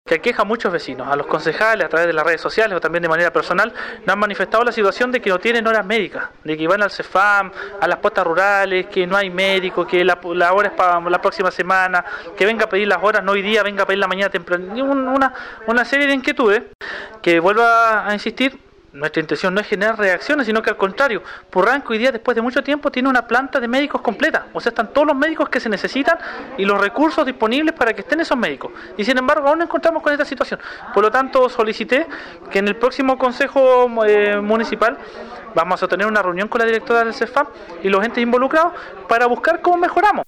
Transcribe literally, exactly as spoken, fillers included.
que aqueja a muchos vecinos. A los concejales, a través de las redes sociales o también de manera personal, nos han manifestado la situación de que no tienen horas médicas, de que van al CEFAM, a las postas rurales, que no hay médico, que la, la hora es para la próxima semana, que venga a pedir las horas, no hoy día, venga a pedir la mañana temprano. Una, una serie de inquietudes que, vuelvo a insistir, nuestra intención no es generar reacciones, sino que al contrario, Purranque hoy día, después de mucho tiempo, tiene una planta de médicos completa. O sea, están todos los médicos que se necesitan y los recursos disponibles para que estén esos médicos. Y sin embargo, aún nos encontramos con esta situación. Por lo tanto, solicité que en el próximo Consejo eh, Municipal vamos a tener una reunión con la directora del CEFAM y los entes involucrados para buscar cómo mejoramos.